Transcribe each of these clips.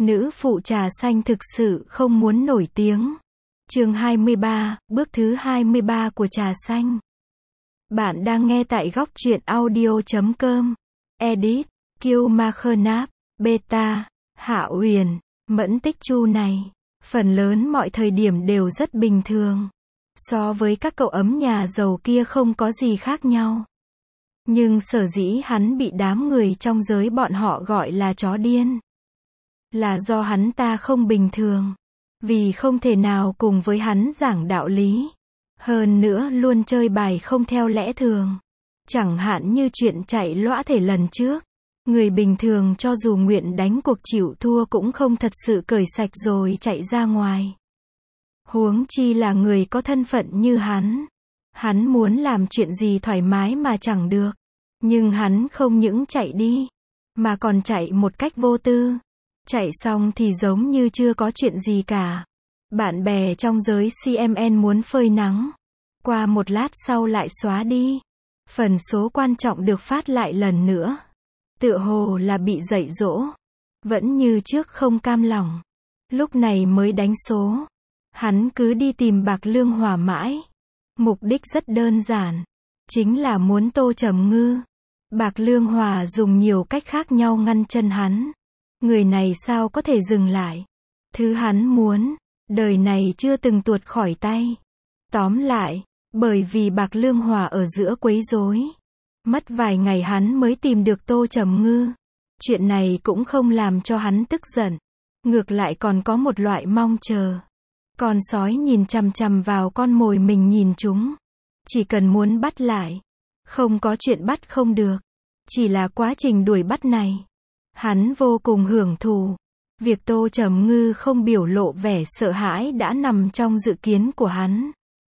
Nữ phụ trà xanh thực sự không muốn nổi tiếng. Chương 23, bước thứ 23 của trà xanh. Bạn đang nghe tại góc truyện audio.com. Edit, Kiêu Ma Khơ Náp, Beta, Hạ Uyển, Mẫn Tích Chu này. Phần lớn mọi thời điểm đều rất bình thường. So với các cậu ấm nhà giàu kia không có gì khác nhau. Nhưng sở dĩ hắn bị đám người trong giới bọn họ gọi là chó điên. Là do hắn ta không bình thường. Vì không thể nào cùng với hắn giảng đạo lý. Hơn nữa luôn chơi bài không theo lẽ thường. Chẳng hạn như chuyện chạy lõa thể lần trước. Người bình thường cho dù nguyện đánh cuộc chịu thua cũng không thật sự cởi sạch rồi chạy ra ngoài. Huống chi là người có thân phận như hắn. Hắn muốn làm chuyện gì thoải mái mà chẳng được. Nhưng hắn không những chạy đi, mà còn chạy một cách vô tư. Chạy xong thì giống như chưa có chuyện gì cả. Bạn bè trong giới CMN muốn phơi nắng. Qua một lát sau lại xóa đi. Phần số quan trọng được phát lại lần nữa. Tựa hồ là bị dạy dỗ. Vẫn như trước không cam lòng. Lúc này mới đánh số. Hắn cứ đi tìm Bạc Lương Hòa mãi. Mục đích rất đơn giản. Chính là muốn Tô Trầm Ngư. Bạc Lương Hòa dùng nhiều cách khác nhau ngăn chân hắn. Người này sao có thể dừng lại. Thứ hắn muốn, đời này chưa từng tuột khỏi tay. Tóm lại, bởi vì Bạc Lương Hòa ở giữa quấy rối. Mất vài ngày hắn mới tìm được Tô Trầm Ngư. Chuyện này cũng không làm cho hắn tức giận. Ngược lại còn có một loại mong chờ. Con sói nhìn chằm chằm vào con mồi mình nhìn chúng. Chỉ cần muốn bắt lại. Không có chuyện bắt không được. Chỉ là quá trình đuổi bắt này. Hắn vô cùng hưởng thụ. Việc Tô Trầm Ngư không biểu lộ vẻ sợ hãi đã nằm trong dự kiến của hắn.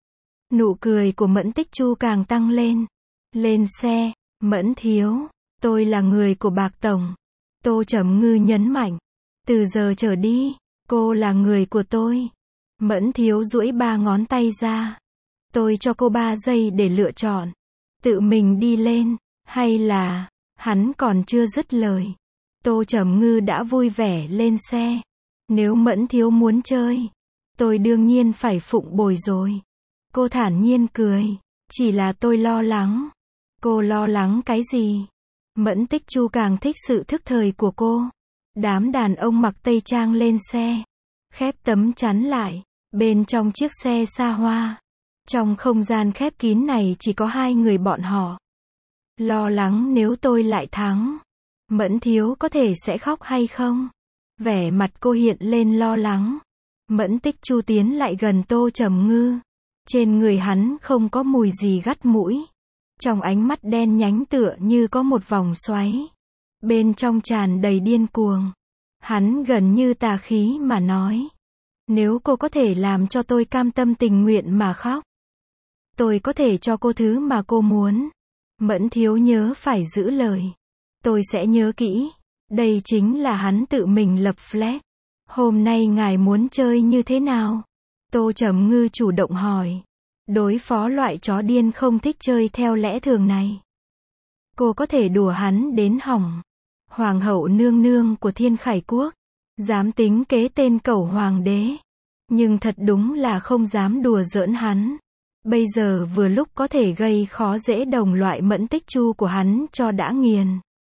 Nụ cười của Mẫn Tích Chu càng tăng lên. Lên xe, Mẫn thiếu, tôi là người của Bạc Tổng. Tô Trầm Ngư nhấn mạnh. Từ giờ trở đi, cô là người của tôi. Mẫn thiếu duỗi 3 ngón tay ra. Tôi cho cô 3 giây để lựa chọn. Tự mình đi lên, hay là, hắn còn chưa dứt lời. Tô Trầm Ngư đã vui vẻ lên xe. Nếu Mẫn thiếu muốn chơi, tôi đương nhiên phải phụng bồi rồi. Cô thản nhiên cười. Chỉ là tôi lo lắng. Cô lo lắng cái gì? Mẫn Tích Chu càng thích sự thức thời của cô. Đám đàn ông mặc tây trang lên xe. Khép tấm chắn lại. Bên trong chiếc xe xa hoa. Trong không gian khép kín này chỉ có 2 người bọn họ. Lo lắng nếu tôi lại thắng. Mẫn thiếu có thể sẽ khóc hay không? Vẻ mặt cô hiện lên lo lắng. Mẫn Tích Chu tiến lại gần Tô Trầm Ngư. Trên người hắn không có mùi gì gắt mũi. Trong ánh mắt đen nhánh tựa như có một vòng xoáy. Bên trong tràn đầy điên cuồng. Hắn gần như tà khí mà nói. Nếu cô có thể làm cho tôi cam tâm tình nguyện mà khóc. Tôi có thể cho cô thứ mà cô muốn. Mẫn thiếu nhớ phải giữ lời. Tôi sẽ nhớ kỹ. Đây chính là hắn tự mình lập flag. Hôm nay ngài muốn chơi như thế nào? Tô Trầm Ngư chủ động hỏi. Đối phó loại chó điên không thích chơi theo lẽ thường này. Cô có thể đùa hắn đến hỏng. Hoàng hậu nương nương của Thiên Khải Quốc. Dám tính kế tên cẩu hoàng đế. Nhưng thật đúng là không dám đùa giỡn hắn. Bây giờ vừa lúc có thể gây khó dễ đồng loại Mẫn Tích Chu của hắn cho đã nghiền.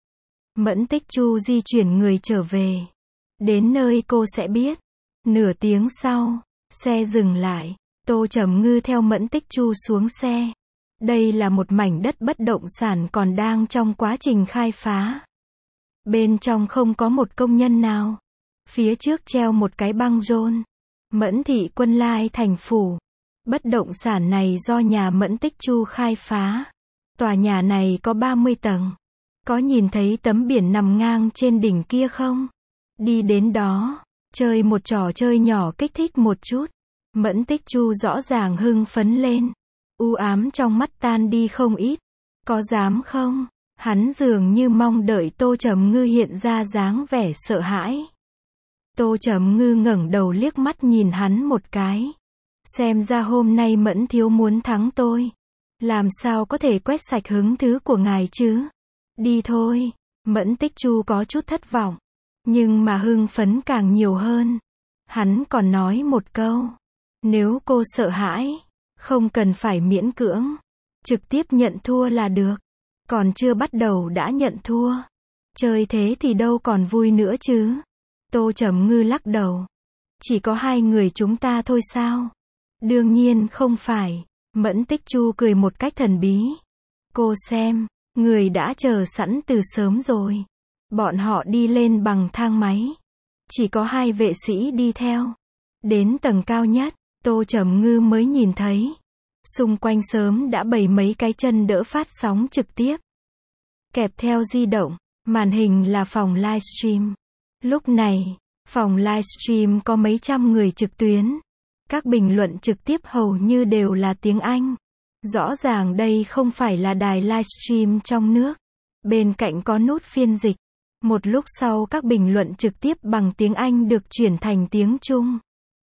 Mẫn Tích Chu di chuyển người trở về. Đến nơi cô sẽ biết. Nửa tiếng sau, xe dừng lại. Tô Trầm Ngư theo Mẫn Tích Chu xuống xe. Đây là một mảnh đất bất động sản còn đang trong quá trình khai phá. Bên trong không có một công nhân nào. Phía trước treo một cái băng rôn. Mẫn thị Quân Lai thành phủ. Bất động sản này do nhà Mẫn Tích Chu khai phá. Tòa nhà này có 30 tầng. Có nhìn thấy tấm biển nằm ngang trên đỉnh kia không? Đi đến đó, chơi một trò chơi nhỏ kích thích một chút. Mẫn Tích Chu rõ ràng hưng phấn lên. U ám trong mắt tan đi không ít. Có dám không? Hắn dường như mong đợi Tô Trầm Ngư hiện ra dáng vẻ sợ hãi. Tô Trầm Ngư ngẩng đầu liếc mắt nhìn hắn một cái. Xem ra hôm nay Mẫn thiếu muốn thắng tôi. Làm sao có thể quét sạch hứng thú của ngài chứ? Đi thôi. Mẫn Tích Chu có chút thất vọng. Nhưng mà hưng phấn càng nhiều hơn. Hắn còn nói một câu. Nếu cô sợ hãi, không cần phải miễn cưỡng. Trực tiếp nhận thua là được. Còn chưa bắt đầu đã nhận thua. Chơi thế thì đâu còn vui nữa chứ. Tô Trầm Ngư lắc đầu. Chỉ có hai người chúng ta thôi sao? Đương nhiên không phải. Mẫn Tích Chu cười một cách thần bí. Cô xem, người đã chờ sẵn từ sớm rồi. Bọn họ đi lên bằng thang máy. Chỉ có hai vệ sĩ đi theo. Đến tầng cao nhất, Tô Trầm Ngư mới nhìn thấy. Xung quanh sớm đã bày mấy cái chân đỡ phát sóng trực tiếp. Kẹp theo di động, màn hình là phòng livestream. Lúc này, phòng livestream có mấy trăm người trực tuyến. Các bình luận trực tiếp hầu như đều là tiếng Anh. Rõ ràng đây không phải là đài livestream trong nước. Bên cạnh có nút phiên dịch. Một lúc sau các bình luận trực tiếp bằng tiếng Anh được chuyển thành tiếng Trung.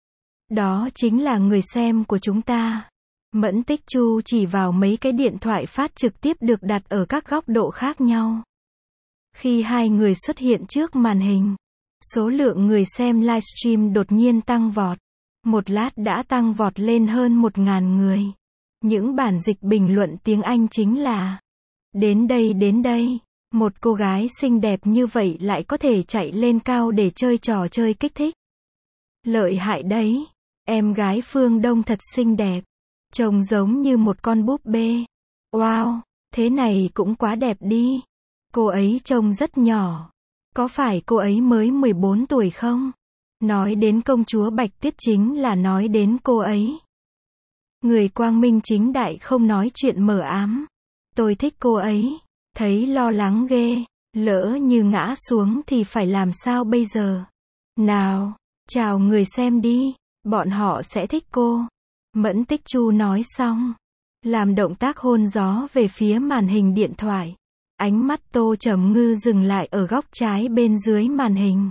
Đó chính là người xem của chúng ta. Mẫn Tích Chu chỉ vào mấy cái điện thoại phát trực tiếp được đặt ở các góc độ khác nhau. Khi hai người xuất hiện trước màn hình, số lượng người xem livestream đột nhiên tăng vọt. Một lát đã tăng vọt lên hơn 1.000 người. Những bản dịch bình luận tiếng Anh chính là: đến đây, một cô gái xinh đẹp như vậy lại có thể chạy lên cao để chơi trò chơi kích thích. Lợi hại đấy, em gái Phương Đông thật xinh đẹp, trông giống như một con búp bê. Wow, thế này cũng quá đẹp đi. Cô ấy trông rất nhỏ. Có phải cô ấy mới 14 tuổi không? Nói đến công chúa Bạch Tuyết chính là nói đến cô ấy. Người quang minh chính đại không nói chuyện mờ ám. Tôi thích cô ấy. Thấy lo lắng ghê. Lỡ như ngã xuống thì phải làm sao bây giờ? Nào, chào người xem đi. Bọn họ sẽ thích cô. Mẫn Tích Chu nói xong. Làm động tác hôn gió về phía màn hình điện thoại. Ánh mắt Tô Trầm Ngư dừng lại ở góc trái bên dưới màn hình.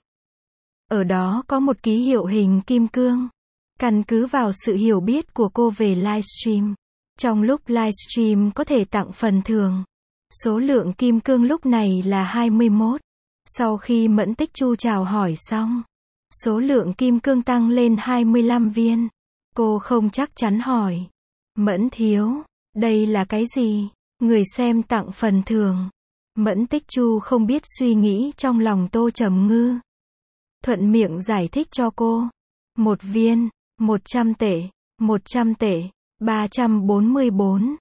Ở đó có một ký hiệu hình kim cương. Căn cứ vào sự hiểu biết của cô về livestream. Trong lúc livestream có thể tặng phần thưởng. Số lượng kim cương lúc này là 21. Sau khi Mẫn Tích Chu chào hỏi xong, số lượng kim cương tăng lên 25 viên. Cô không chắc chắn hỏi. Mẫn thiếu, đây là cái gì? Người xem tặng phần thưởng. Mẫn Tích Chu không biết suy nghĩ trong lòng Tô Trầm Ngư. Thuận miệng giải thích cho cô. 1 viên, 100 tệ, 100 tệ, 344,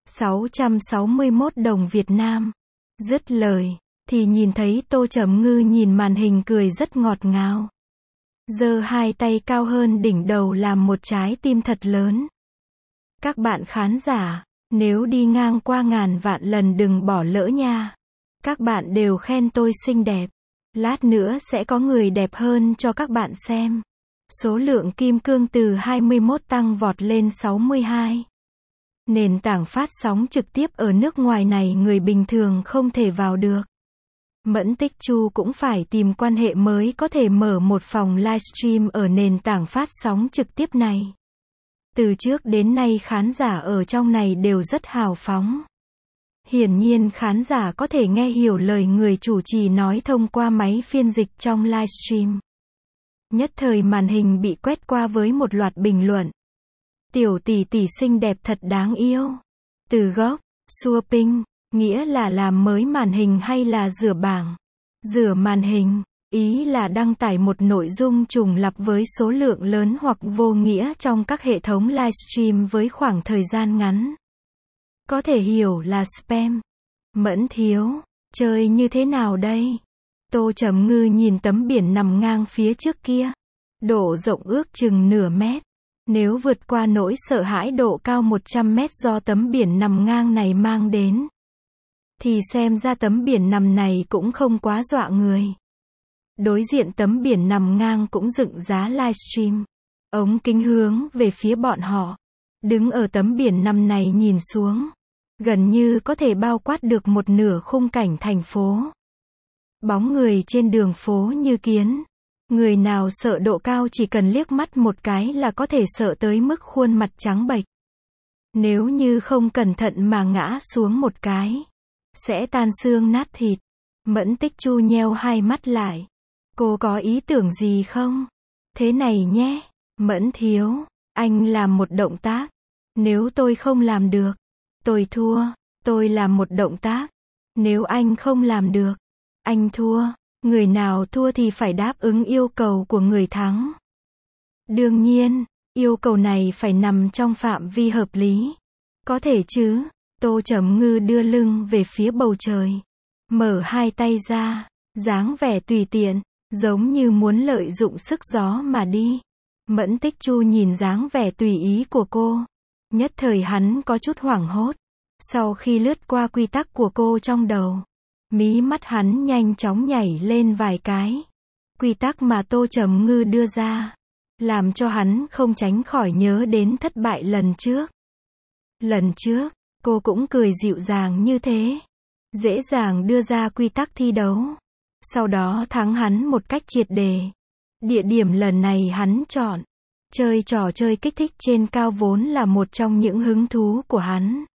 661 đồng Việt Nam. Dứt lời, thì nhìn thấy Tô Trầm Ngư nhìn màn hình cười rất ngọt ngào. Giơ hai tay cao hơn đỉnh đầu làm một trái tim thật lớn. Các bạn khán giả, nếu đi ngang qua ngàn vạn lần đừng bỏ lỡ nha. Các bạn đều khen tôi xinh đẹp. Lát nữa sẽ có người đẹp hơn cho các bạn xem. Số lượng kim cương từ 21 tăng vọt lên 62. Nền tảng phát sóng trực tiếp ở nước ngoài này người bình thường không thể vào được. Mẫn Tích Chu cũng phải tìm quan hệ mới có thể mở một phòng livestream ở nền tảng phát sóng trực tiếp này. Từ trước đến nay khán giả ở trong này đều rất hào phóng. Hiển nhiên khán giả có thể nghe hiểu lời người chủ trì nói thông qua máy phiên dịch trong livestream. Nhất thời màn hình bị quét qua với một loạt bình luận. Tiểu tỷ tỷ xinh đẹp thật đáng yêu. Từ gốc, swapping, nghĩa là làm mới màn hình hay là rửa bảng. Rửa màn hình, ý là đăng tải một nội dung trùng lặp với số lượng lớn hoặc vô nghĩa trong các hệ thống livestream với khoảng thời gian ngắn. Có thể hiểu là spam. Mẫn thiếu, chơi như thế nào đây? Tô Trầm Ngư nhìn tấm biển nằm ngang phía trước kia. Độ rộng ước chừng nửa mét. Nếu vượt qua nỗi sợ hãi độ cao 100 mét do tấm biển nằm ngang này mang đến, thì xem ra tấm biển nằm này cũng không quá dọa người. Đối diện tấm biển nằm ngang cũng dựng giá livestream. Ống kính hướng về phía bọn họ. Đứng ở tấm biển nằm này nhìn xuống. Gần như có thể bao quát được một nửa khung cảnh thành phố. Bóng người trên đường phố như kiến. Người nào sợ độ cao chỉ cần liếc mắt một cái là có thể sợ tới mức khuôn mặt trắng bệch. Nếu như không cẩn thận mà ngã xuống một cái, sẽ tan xương nát thịt. Mẫn Tích Chu nheo hai mắt lại. Cô có ý tưởng gì không? Thế này nhé, Mẫn thiếu, anh làm một động tác. Nếu tôi không làm được, tôi thua. Tôi làm một động tác. Nếu anh không làm được, anh thua. Người nào thua thì phải đáp ứng yêu cầu của người thắng. Đương nhiên, yêu cầu này phải nằm trong phạm vi hợp lý. Có thể chứ? Tô Chấm Ngư đưa lưng về phía bầu trời, mở hai tay ra, dáng vẻ tùy tiện, giống như muốn lợi dụng sức gió mà đi. Mẫn Tích Chu nhìn dáng vẻ tùy ý của cô, nhất thời hắn có chút hoảng hốt. Sau khi lướt qua quy tắc của cô trong đầu, mí mắt hắn nhanh chóng nhảy lên vài cái. Quy tắc mà Tô Chấm Ngư đưa ra, làm cho hắn không tránh khỏi nhớ đến thất bại lần trước. Lần trước, cô cũng cười dịu dàng như thế, dễ dàng đưa ra quy tắc thi đấu, sau đó thắng hắn một cách triệt để. Địa điểm lần này hắn chọn, chơi trò chơi kích thích trên cao vốn là một trong những hứng thú của hắn.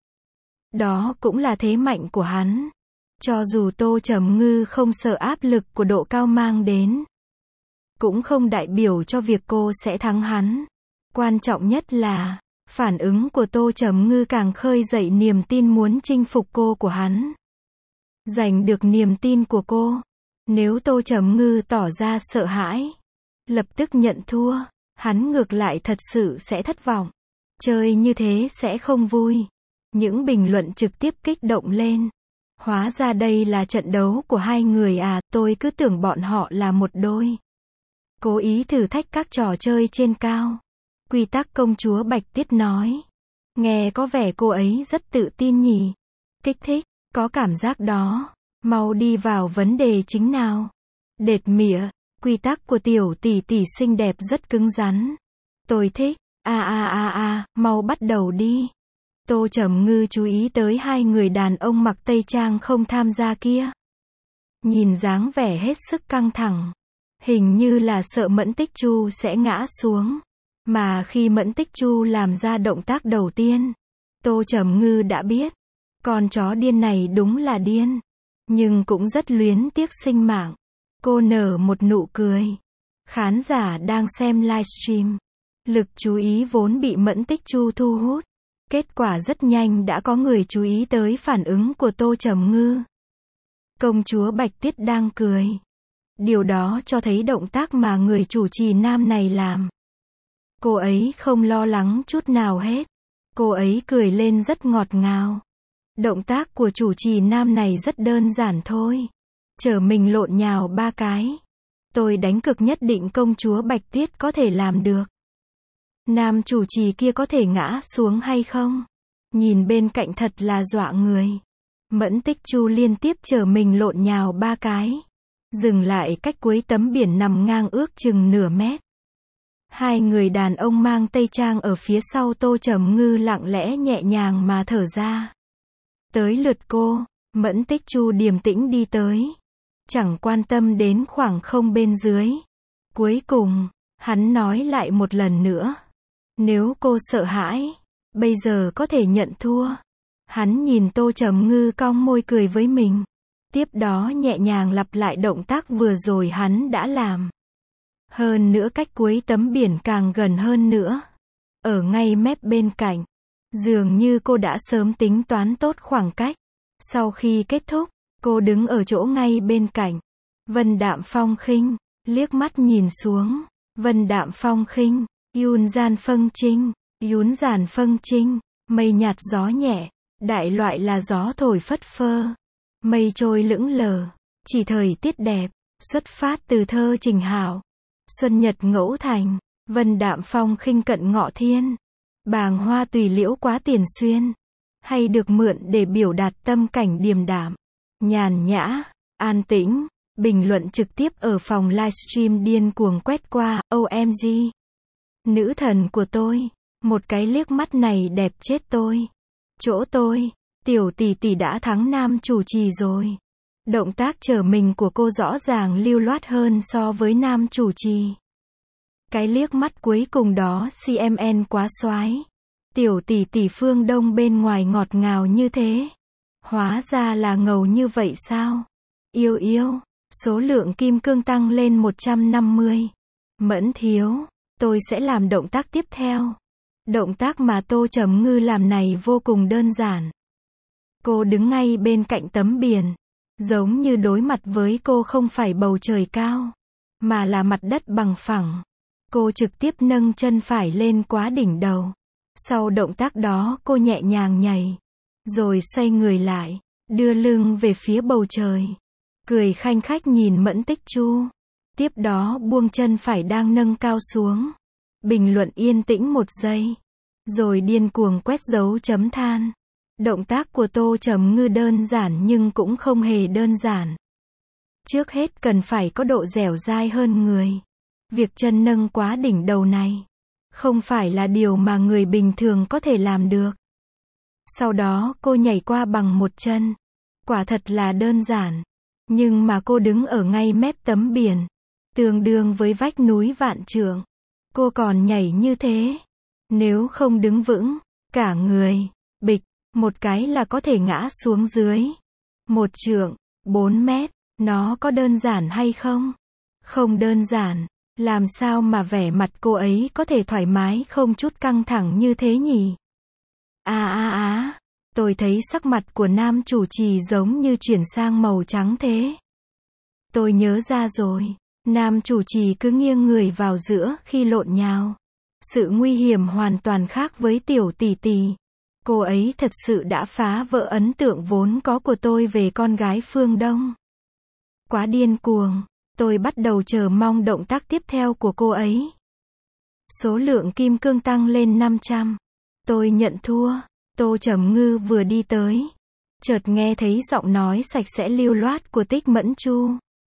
Đó cũng là thế mạnh của hắn. Cho dù Tô Chấm Ngư không sợ áp lực của độ cao mang đến, cũng không đại biểu cho việc cô sẽ thắng hắn. Quan trọng nhất là, phản ứng của Tô Chấm Ngư càng khơi dậy niềm tin muốn chinh phục cô của hắn. Giành được niềm tin của cô. Nếu Tô Chấm Ngư tỏ ra sợ hãi, lập tức nhận thua, hắn ngược lại thật sự sẽ thất vọng. Chơi như thế sẽ không vui. Những bình luận trực tiếp kích động lên. Hóa ra đây là trận đấu của hai người à, tôi cứ tưởng bọn họ là một đôi. Cố ý thử thách các trò chơi trên cao. Quy tắc công chúa Bạch Tiết nói. Nghe có vẻ cô ấy rất tự tin nhỉ. Kích thích, có cảm giác đó. Mau đi vào vấn đề chính nào. Đệt mỉa, quy tắc của tiểu tỷ tỷ xinh đẹp rất cứng rắn. Tôi thích, mau bắt đầu đi. Tô Chấm Ngư chú ý tới hai người đàn ông mặc tây trang không tham gia kia. Nhìn dáng vẻ hết sức căng thẳng. Hình như là sợ Mẫn Tích Chu sẽ ngã xuống. Mà khi Mẫn Tích Chu làm ra động tác đầu tiên, Tô Chấm Ngư đã biết. Con chó điên này đúng là điên. Nhưng cũng rất luyến tiếc sinh mạng. Cô nở một nụ cười. Khán giả đang xem livestream. Lực chú ý vốn bị Mẫn Tích Chu thu hút. Kết quả rất nhanh đã có người chú ý tới phản ứng của Tô Chấm Ngư. Công chúa Bạch Tuyết đang cười. Điều đó cho thấy động tác mà người chủ trì nam này làm. Cô ấy không lo lắng chút nào hết. Cô ấy cười lên rất ngọt ngào. Động tác của chủ trì nam này rất đơn giản thôi. Chở mình lộn nhào 3 cái. Tôi đánh cược nhất định công chúa Bạch Tuyết có thể làm được. Nam chủ trì kia có thể ngã xuống hay không? Nhìn bên cạnh thật là dọa người. Mẫn Tích Chu liên tiếp chở mình lộn nhào 3 cái. Dừng lại cách cuối tấm biển nằm ngang ước chừng nửa mét. Hai người đàn ông mang tây trang ở phía sau Tô Chấm Ngư lặng lẽ nhẹ nhàng mà thở ra. Tới lượt cô, Mẫn Tích Chu điềm tĩnh đi tới. Chẳng quan tâm đến khoảng không bên dưới. Cuối cùng, hắn nói lại một lần nữa. Nếu cô sợ hãi, bây giờ có thể nhận thua. Hắn nhìn Tô Chấm Ngư cong môi cười với mình. Tiếp đó nhẹ nhàng lặp lại động tác vừa rồi hắn đã làm. Hơn nữa cách cuối tấm biển càng gần hơn nữa. Ở ngay mép bên cạnh. Dường như cô đã sớm tính toán tốt khoảng cách. Sau khi kết thúc, cô đứng ở chỗ ngay bên cạnh. Vân đạm phong khinh, liếc mắt nhìn xuống. Vân đạm phong khinh, yun gian phâng trinh, yún giản phâng trinh, mây nhạt gió nhẹ, đại loại là gió thổi phất phơ. Mây trôi lững lờ, chỉ thời tiết đẹp, xuất phát từ thơ Trình Hảo. Xuân nhật ngẫu thành, vân đạm phong khinh cận ngọ thiên. Bàng hoa tùy liễu quá tiền xuyên. Hay được mượn để biểu đạt tâm cảnh điềm đạm, nhàn nhã, an tĩnh. Bình luận trực tiếp ở phòng livestream điên cuồng quét qua, OMG. Nữ thần của tôi, một cái liếc mắt này đẹp chết tôi. Chỗ tôi, tiểu tỷ tỷ đã thắng nam chủ trì rồi. Động tác chở mình của cô rõ ràng lưu loát hơn so với nam chủ trì. Cái liếc mắt cuối cùng đó CMN quá soái. Tiểu tỷ tỷ phương Đông bên ngoài ngọt ngào như thế. Hóa ra là ngầu như vậy sao? Yêu yêu. Số lượng kim cương tăng lên 150. Mẫn thiếu, tôi sẽ làm động tác tiếp theo. Động tác mà Tô Trầm Ngư làm này vô cùng đơn giản. Cô đứng ngay bên cạnh tấm biển. Giống như đối mặt với cô không phải bầu trời cao, mà là mặt đất bằng phẳng. Cô trực tiếp nâng chân phải lên quá đỉnh đầu. Sau động tác đó cô nhẹ nhàng nhảy. Rồi xoay người lại, đưa lưng về phía bầu trời. Cười khanh khách nhìn Mẫn Tích Chu. Tiếp đó buông chân phải đang nâng cao xuống. Bình luận yên tĩnh 1 giây. Rồi điên cuồng quét dấu chấm than. Động tác của Tô Trầm Ngư đơn giản nhưng cũng không hề đơn giản. Trước hết cần phải có độ dẻo dai hơn người. Việc chân nâng quá đỉnh đầu này không phải là điều mà người bình thường có thể làm được. Sau đó cô nhảy qua bằng 1 chân. Quả thật là đơn giản. Nhưng mà cô đứng ở ngay mép tấm biển, tương đương với vách núi vạn trượng. Cô còn nhảy như thế. Nếu không đứng vững, cả người, bịch, một cái là có thể ngã xuống dưới. 1 trượng, 4 mét, nó có đơn giản hay không? Không đơn giản. Làm sao mà vẻ mặt cô ấy có thể thoải mái không chút căng thẳng như thế nhỉ? Tôi thấy sắc mặt của nam chủ trì giống như chuyển sang màu trắng thế. Tôi nhớ ra rồi. Nam chủ trì cứ nghiêng người vào giữa khi lộn nhào. Sự nguy hiểm hoàn toàn khác với tiểu tỷ tỷ. Cô ấy thật sự đã phá vỡ ấn tượng vốn có của tôi về con gái phương Đông. Quá điên cuồng. Tôi bắt đầu chờ mong động tác tiếp theo của cô ấy. Số lượng kim cương tăng lên 500. Tôi nhận thua. Tô Trầm Ngư vừa đi tới. Chợt nghe thấy giọng nói sạch sẽ lưu loát của Tích Mẫn Chu.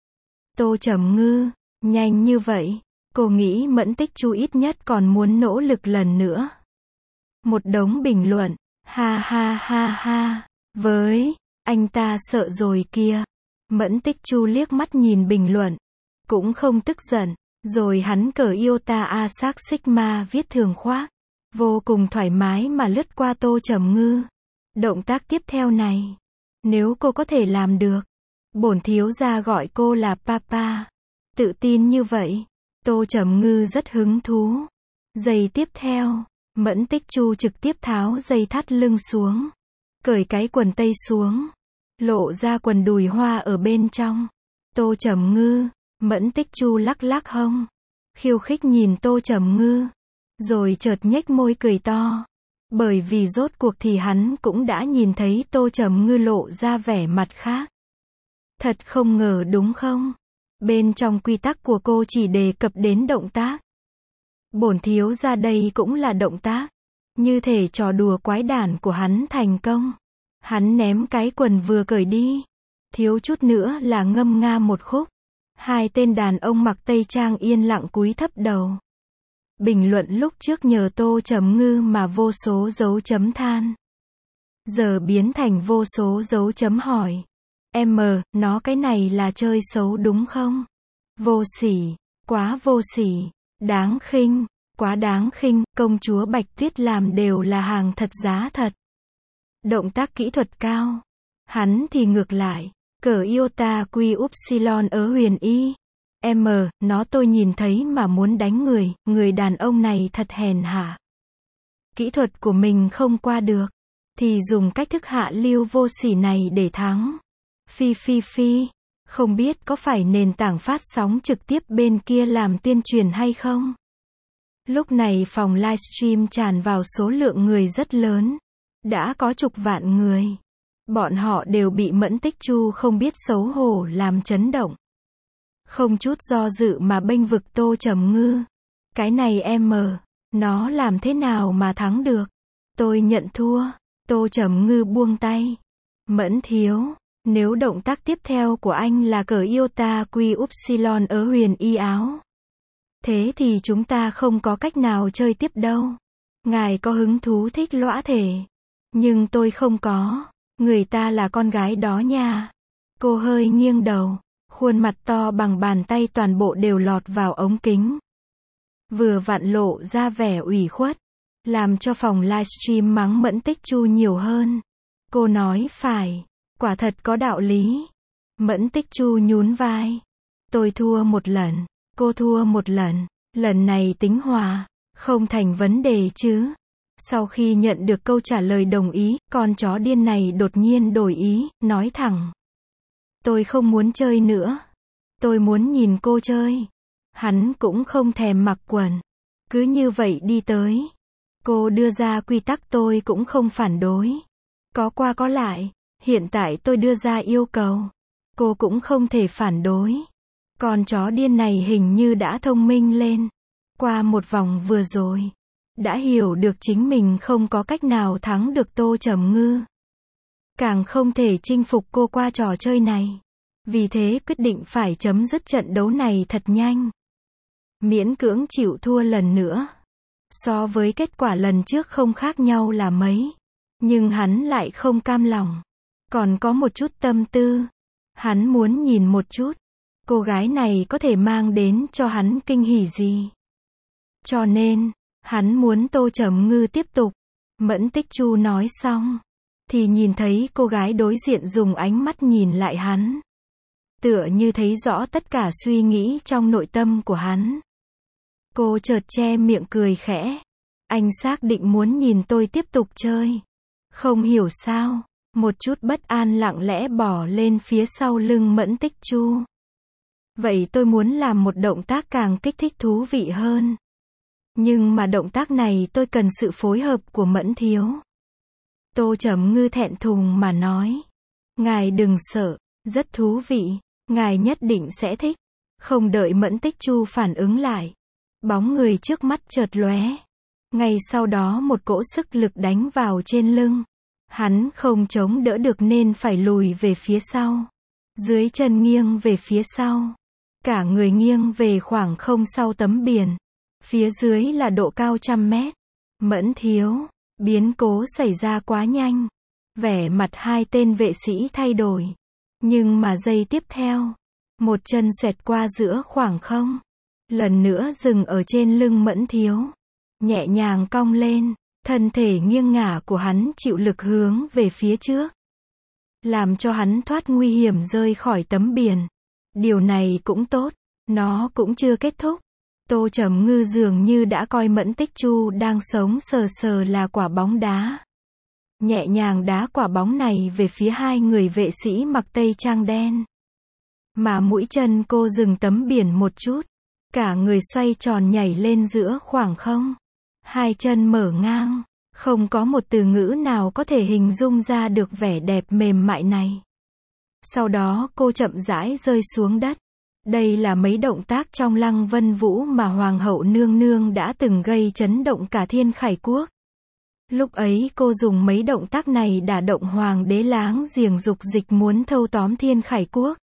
Tô Trầm Ngư, nhanh như vậy. Cô nghĩ Mẫn Tích Chu ít nhất còn muốn nỗ lực lần nữa. Một đống bình luận. Ha ha ha ha. Với, anh ta sợ rồi kìa. Mẫn Tích Chu liếc mắt nhìn bình luận. Cũng không tức giận. Rồi hắn cởi Iota Asac Sigma viết thường khoác. Vô cùng thoải mái mà lướt qua Tô Trầm Ngư. Động tác tiếp theo này, nếu cô có thể làm được, bổn thiếu gia gọi cô là Papa. Tự tin như vậy, Tô Trầm Ngư rất hứng thú. Giây tiếp theo, Mẫn Tích Chu trực tiếp tháo dây thắt lưng xuống. Cởi cái quần tây xuống. Lộ ra quần đùi hoa ở bên trong. Tô Trầm Ngư, Mẫn Tích Chu lắc lắc hông. Khiêu khích nhìn Tô Trầm Ngư. Rồi chợt nhếch môi cười to. Bởi vì rốt cuộc thì hắn cũng đã nhìn thấy Tô Trầm Ngư lộ ra vẻ mặt khác. Thật không ngờ đúng không? Bên trong quy tắc của cô chỉ đề cập đến động tác. Bổn thiếu gia đây cũng là động tác. Như thể trò đùa quái đản của hắn thành công. Hắn ném cái quần vừa cởi đi. Thiếu chút nữa là ngâm nga một khúc. 2 tên đàn ông mặc tây trang yên lặng cúi thấp đầu. Bình luận lúc trước nhờ Tô Trầm Ngư mà vô số dấu chấm than. Giờ biến thành vô số dấu chấm hỏi. Nó cái này là chơi xấu đúng không? Vô sỉ, quá vô sỉ, đáng khinh, quá đáng khinh, công chúa Bạch Tuyết làm đều là hàng thật giá thật. Động tác kỹ thuật cao. Hắn thì ngược lại, cờ Iota Quy Upsilon ở huyền y. Nó tôi nhìn thấy mà muốn đánh người đàn ông này thật hèn hạ. Kỹ thuật của mình không qua được, thì dùng cách thức hạ lưu vô sỉ này để thắng. Phi, không biết có phải nền tảng phát sóng trực tiếp bên kia làm tuyên truyền hay không? Lúc này phòng livestream tràn vào số lượng người rất lớn. Đã có chục vạn người. Bọn họ đều bị Mẫn Tích Chu không biết xấu hổ làm chấn động. Không chút do dự mà bênh vực Tô Trầm Ngư. Cái này nó làm thế nào mà thắng được? Tôi nhận thua. Tô Trầm Ngư buông tay. Mẫn thiếu, nếu động tác tiếp theo của anh là cởi Iota Quy Upsilon ở huyền y áo, thế thì chúng ta không có cách nào chơi tiếp đâu. Ngài có hứng thú thích lõa thể. Nhưng tôi không có. Người ta là con gái đó nha. Cô hơi nghiêng đầu. Khuôn mặt to bằng bàn tay toàn bộ đều lọt vào ống kính. Vừa vặn lộ ra vẻ ủy khuất. Làm cho phòng livestream mắng Mẫn Tích Chu nhiều hơn. Cô nói phải. Quả thật có đạo lý. Mẫn Tích Chu nhún vai. Tôi thua một lần, cô thua một lần, lần này tính hòa, không thành vấn đề chứ. Sau khi nhận được câu trả lời đồng ý, con chó điên này đột nhiên đổi ý, nói thẳng. Tôi không muốn chơi nữa. Tôi muốn nhìn cô chơi. Hắn cũng không thèm mặc quần. Cứ như vậy đi tới. Cô đưa ra quy tắc tôi cũng không phản đối. Có qua có lại. Hiện tại tôi đưa ra yêu cầu. Cô cũng không thể phản đối. Con chó điên này hình như đã thông minh lên. Qua một vòng vừa rồi. Đã hiểu được chính mình không có cách nào thắng được Tô Trầm Ngư. Càng không thể chinh phục cô qua trò chơi này. Vì thế quyết định phải chấm dứt trận đấu này thật nhanh. Miễn cưỡng chịu thua lần nữa. So với kết quả lần trước không khác nhau là mấy. Nhưng hắn lại không cam lòng. Còn có một chút tâm tư. Hắn muốn nhìn một chút. Cô gái này có thể mang đến cho hắn kinh hỉ gì. Cho nên, hắn muốn Tô Trầm Ngư tiếp tục. Mẫn Tích Chu nói xong. Thì nhìn thấy cô gái đối diện dùng ánh mắt nhìn lại hắn. Tựa như thấy rõ tất cả suy nghĩ trong nội tâm của hắn. Cô chợt che miệng cười khẽ. Anh xác định muốn nhìn tôi tiếp tục chơi. Không hiểu sao, một chút bất an lặng lẽ bò lên phía sau lưng Mẫn Tích Chu. Vậy tôi muốn làm một động tác càng kích thích thú vị hơn. Nhưng mà động tác này tôi cần sự phối hợp của Mẫn thiếu. Tô Trầm Ngư thẹn thùng mà nói. Ngài đừng sợ, rất thú vị, ngài nhất định sẽ thích. Không đợi Mẫn Tích Chu phản ứng lại. Bóng người trước mắt chợt lóe. Ngay sau đó một cỗ sức lực đánh vào trên lưng. Hắn không chống đỡ được nên phải lùi về phía sau. Dưới chân nghiêng về phía sau. Cả người nghiêng về khoảng không sau tấm biển. Phía dưới là độ cao 100 mét. Mẫn thiếu, biến cố xảy ra quá nhanh. Vẻ mặt hai tên vệ sĩ thay đổi. Nhưng mà giây tiếp theo, một chân xoẹt qua giữa khoảng không. Lần nữa dừng ở trên lưng Mẫn thiếu. Nhẹ nhàng cong lên, thân thể nghiêng ngả của hắn chịu lực hướng về phía trước. Làm cho hắn thoát nguy hiểm rơi khỏi tấm biển. Điều này cũng tốt, nó cũng chưa kết thúc. Tô Trầm Ngư dường như đã coi Mẫn Tích Chu đang sống sờ sờ là quả bóng đá. Nhẹ nhàng đá quả bóng này về phía hai người vệ sĩ mặc tây trang đen. Mà mũi chân cô dừng tấm biển một chút. Cả người xoay tròn nhảy lên giữa khoảng không. Hai chân mở ngang. Không có một từ ngữ nào có thể hình dung ra được vẻ đẹp mềm mại này. Sau đó cô chậm rãi rơi xuống đất. Đây là mấy động tác trong Lăng Vân Vũ mà Hoàng hậu nương nương đã từng gây chấn động cả Thiên Khải Quốc. Lúc ấy cô dùng mấy động tác này đả động hoàng đế láng giềng dục dịch muốn thâu tóm Thiên Khải Quốc.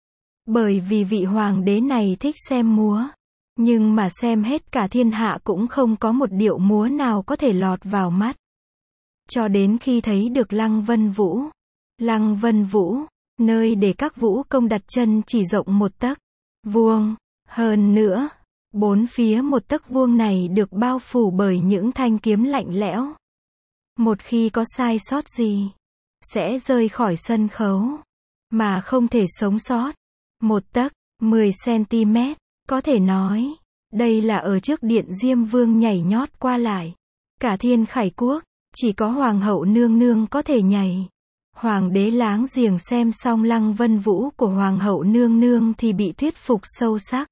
Bởi vì vị hoàng đế này thích xem múa. Nhưng mà xem hết cả thiên hạ cũng không có một điệu múa nào có thể lọt vào mắt. Cho đến khi thấy được Lăng Vân Vũ. Lăng Vân Vũ, nơi để các vũ công đặt chân chỉ rộng 1 tấc vuông. Hơn nữa, bốn phía 1 tấc vuông này được bao phủ bởi những thanh kiếm lạnh lẽo. Một khi có sai sót gì, sẽ rơi khỏi sân khấu, mà không thể sống sót. 1 tấc, 10 cm, có thể nói, đây là ở trước điện Diêm Vương nhảy nhót qua lại. Cả Thiên Khải Quốc, chỉ có Hoàng hậu nương nương có thể nhảy. Hoàng đế láng giềng xem xong Lăng Vân Vũ của Hoàng hậu nương nương thì bị thuyết phục sâu sắc.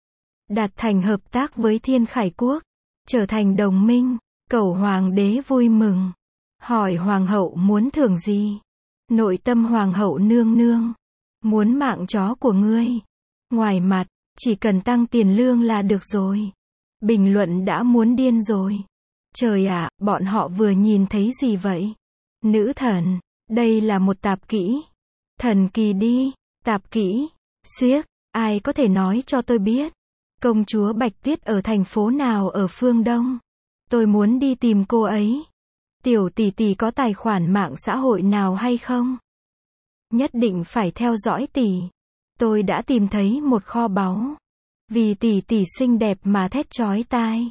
Đạt thành hợp tác với Thiên Khải Quốc, trở thành đồng minh, cầu Hoàng đế vui mừng. Hỏi Hoàng hậu muốn thưởng gì? Nội tâm Hoàng hậu nương nương, muốn mạng chó của ngươi. Ngoài mặt, chỉ cần tăng tiền lương là được rồi. Bình luận đã muốn điên rồi. Trời ạ, bọn họ vừa nhìn thấy gì vậy? Nữ thần, đây là một tạp kỹ. Thần kỳ đi, tạp kỹ, xiếc, ai có thể nói cho tôi biết. Công chúa Bạch Tuyết ở thành phố nào ở phương Đông? Tôi muốn đi tìm cô ấy. Tiểu tỷ tỷ có tài khoản mạng xã hội nào hay không? Nhất định phải theo dõi tỷ. Tôi đã tìm thấy một kho báu. Vì tỷ tỷ xinh đẹp mà thét chói tai.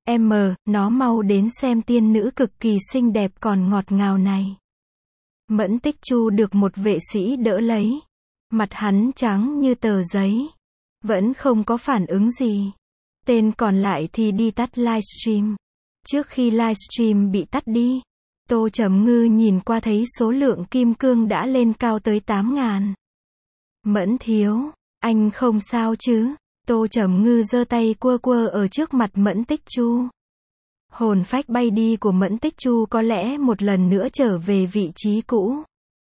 Nó mau đến xem tiên nữ cực kỳ xinh đẹp còn ngọt ngào này. Mẫn Tích Chu được một vệ sĩ đỡ lấy. Mặt hắn trắng như tờ giấy. Vẫn không có phản ứng gì. Tên còn lại thì đi tắt livestream. Trước khi livestream bị tắt đi, Tô Trầm Ngư nhìn qua thấy số lượng kim cương đã lên cao tới 8.000. Mẫn thiếu, anh không sao chứ? Tô Trầm Ngư giơ tay quơ quơ ở trước mặt Mẫn Tích Chu. Hồn phách bay đi của Mẫn Tích Chu có lẽ một lần nữa trở về vị trí cũ.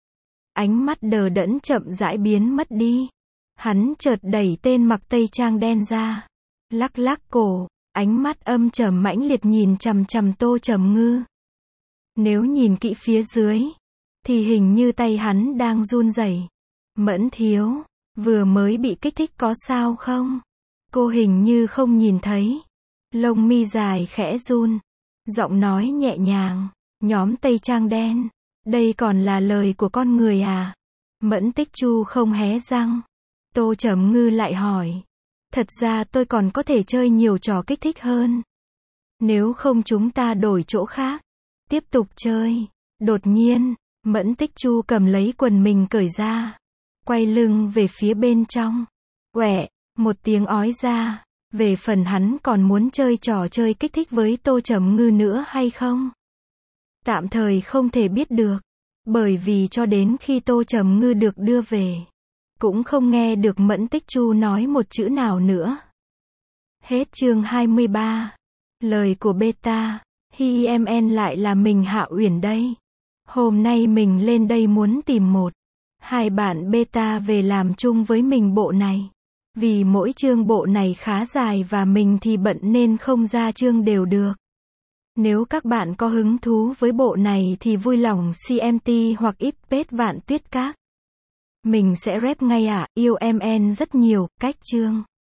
Ánh mắt đờ đẫn chậm rãi biến mất đi. Hắn chợt đẩy tên mặc tây trang đen ra. Lắc lắc cổ, ánh mắt âm trầm mãnh liệt nhìn chằm chằm Tô Trầm Ngư. Nếu nhìn kỹ phía dưới, thì hình như tay hắn đang run rẩy. Mẫn thiếu, vừa mới bị kích thích có sao không? Cô hình như không nhìn thấy. Lông mi dài khẽ run. Giọng nói nhẹ nhàng. Nhóm tây trang đen. Đây còn là lời của con người à? Mẫn Tích Chu không hé răng. Tô Trầm Ngư lại hỏi. Thật ra tôi còn có thể chơi nhiều trò kích thích hơn. Nếu không chúng ta đổi chỗ khác. Tiếp tục chơi. Đột nhiên, Mẫn Tích Chu cầm lấy quần mình cởi ra. Quay lưng về phía bên trong. Quẹ, một tiếng ói ra. Về phần hắn còn muốn chơi trò chơi kích thích với Tô Trầm Ngư nữa hay không? Tạm thời không thể biết được. Bởi vì cho đến khi Tô Trầm Ngư được đưa về, cũng không nghe được Mẫn Tích Chu nói một chữ nào nữa. Hết chương 23. Lời của beta. Hi-MN lại là mình Hạ Uyển đây. Hôm nay mình lên đây muốn tìm hai bạn beta về làm chung với mình bộ này. Vì mỗi chương bộ này khá dài và mình thì bận nên không ra chương đều được. Nếu các bạn có hứng thú với bộ này thì vui lòng CMT hoặc Ipad Vạn Tuyết Các. Mình sẽ rep ngay ạ, yêu MN rất nhiều, cách chương.